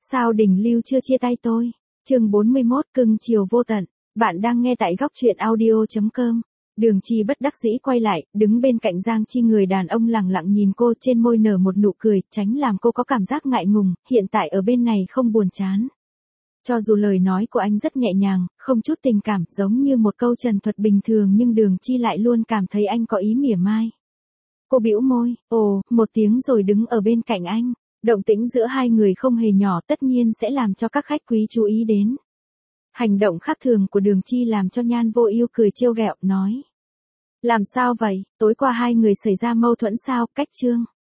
Sao Đình Lưu chưa chia tay tôi? Chương 41 cưng chiều vô tận. Bạn đang nghe tại góc truyện audio.com. Đường Chi bất đắc dĩ quay lại, đứng bên cạnh Giang Chi, người đàn ông lẳng lặng nhìn cô, trên môi nở một nụ cười, tránh làm cô có cảm giác ngại ngùng, hiện tại ở bên này không buồn chán. Cho dù lời nói của anh rất nhẹ nhàng, không chút tình cảm, giống như một câu trần thuật bình thường, nhưng Đường Chi lại luôn cảm thấy anh có ý mỉa mai. Cô bĩu môi, ồ, một tiếng rồi đứng ở bên cạnh anh. Động tĩnh giữa hai người không hề nhỏ, tất nhiên sẽ làm cho các khách quý chú ý đến. Hành động khác thường của Đường Chi làm cho Nhan Vô Ưu cười trêu ghẹo, nói. Làm sao vậy, tối qua hai người xảy ra mâu thuẫn sao, Cách Trương?